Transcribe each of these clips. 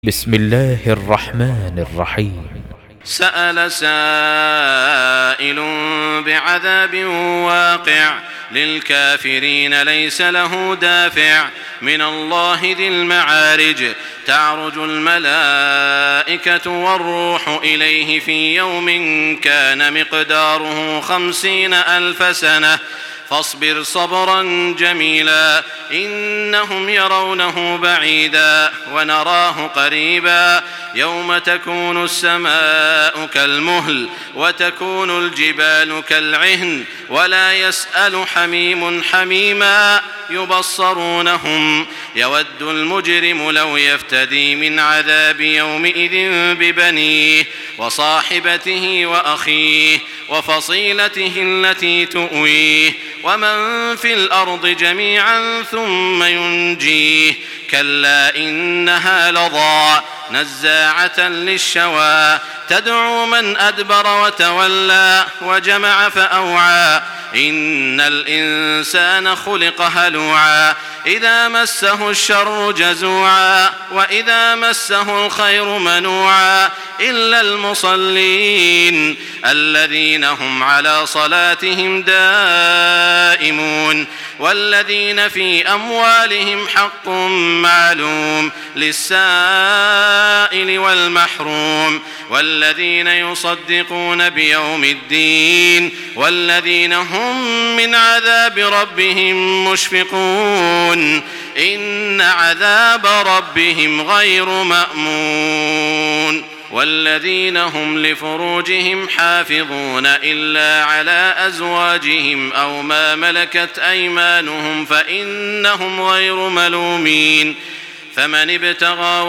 بسم الله الرحمن الرحيم. سأل سائل بعذاب واقع للكافرين ليس له دافع من الله ذي المعارج تعرج الملائكة والروح إليه في يوم كان مقداره 50,000 سنة فاصبر صبرا جميلا إنهم يرونه بعيدا ونراه قريبا يوم تكون السماء كالمهل وتكون الجبال كالعهن ولا يسأل حميم حميما يبصرونهم يود المجرم لو يفتدي من عذاب يومئذ ببنيه وصاحبته وأخيه وفصيلته التي تؤويه ومن في الأرض جميعا ثم ينجيه كلا إنها لظى نزاعة للشوى تدعو من أدبر وتولى وجمع فأوعى إن الإنسان خلق هلوعا إذا مسه الشر جزوعا وإذا مسه الخير منوعا إلا المصلين الذين هم على صلاتهم دائمون والذين في أموالهم حق معلوم للسائل والمحروم والذين يصدقون بيوم الدين والذين هم من عذاب ربهم مشفقون إن عذاب ربهم غير مأمون والذين هم لفروجهم حافظون إلا على أزواجهم أو ما ملكت أيمانهم فإنهم غير ملومين فمن ابتغى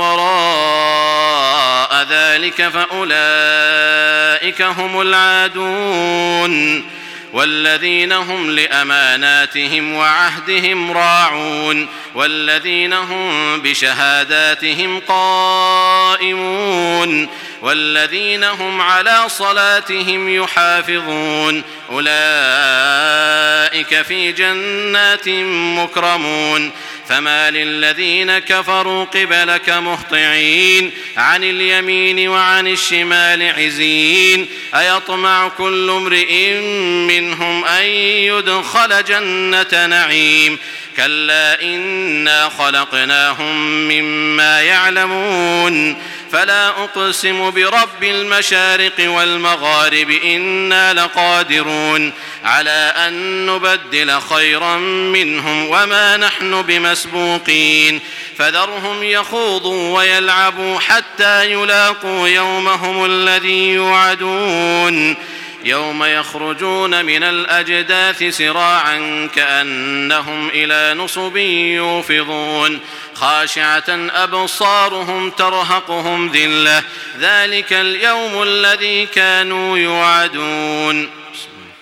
وراء ذلك فأولئك هم العادون والذين هم لأماناتهم وعهدهم راعون والذين هم بشهاداتهم قائمون والذين هم على صلاتهم يحافظون أولئك في جنات مكرمون فما للذين كفروا قبلك مهطعين عن اليمين وعن الشمال عزين أيطمع كل امرئ منهم أن يدخل جنة نعيم كلا إنا خلقناهم مما يعلمون فلا أقسم برب المشارق والمغارب إنا لقادرون على أن نبدل خيرا منهم وما نحن بمسبوقين فذرهم يخوضوا ويلعبوا حتى يلاقوا يومهم الذي يوعدون يوم يخرجون من الأجداث سراعا كأنهم إلى نصب يوفضون خاشعة أبصارهم ترهقهم ذلة ذلك اليوم الذي كانوا يوعدون